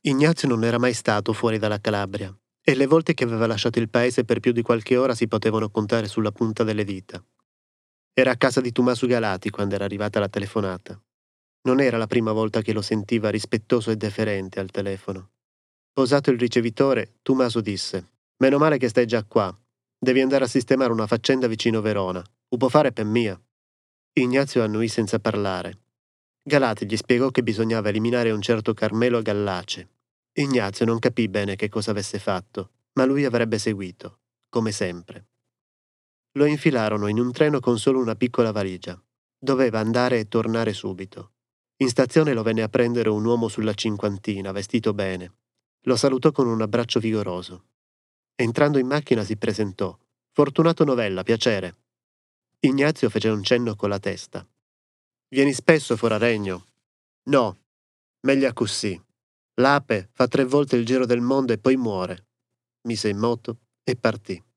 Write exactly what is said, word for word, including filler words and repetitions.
Ignazio non era mai stato fuori dalla Calabria e le volte che aveva lasciato il paese per più di qualche ora si potevano contare sulla punta delle dita. Era a casa di Tommaso Galati quando era arrivata la telefonata. Non era la prima volta che lo sentiva rispettoso e deferente al telefono. Posato il ricevitore, Tommaso disse: «Meno male che stai già qua. Devi andare a sistemare una faccenda vicino Verona. Lo può fare per mia?» Ignazio annuì senza parlare. Galati gli spiegò che bisognava eliminare un certo Carmelo Gallace. Ignazio non capì bene che cosa avesse fatto, ma lui avrebbe seguito, come sempre. Lo infilarono in un treno con solo una piccola valigia. Doveva andare e tornare subito. In stazione lo venne a prendere un uomo sulla cinquantina, vestito bene. Lo salutò con un abbraccio vigoroso. Entrando in macchina si presentò. «Fortunato Novella, piacere». Ignazio fece un cenno con la testa. «Vieni spesso fuori a Regno?» «No, meglio così. L'ape fa tre volte il giro del mondo e poi muore». Mise in moto e partì.